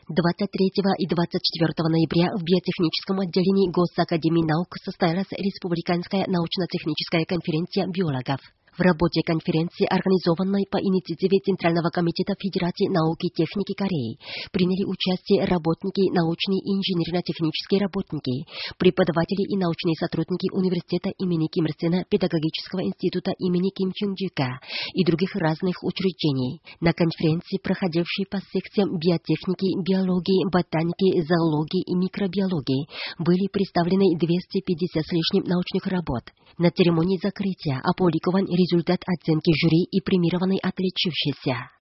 23 и 24 ноября в биотехническом отделении Госакадемии наук состоялась Республиканская научно-техническая конференция биологов. В работе конференции, организованной по инициативе Центрального комитета Федерации науки и техники Кореи, приняли участие работники, научные и инженерно-технические работники, преподаватели и научные сотрудники университета имени Ким Ир Сена, педагогического института имени Ким Чун Джика и других разных учреждений. На конференции, проходившей по секциям биотехники, биологии, ботаники, зоологии и микробиологии, были представлены 250 с лишним научных работ. На церемонии закрытия опубликован результат оценки жюри и премированы отличившиеся.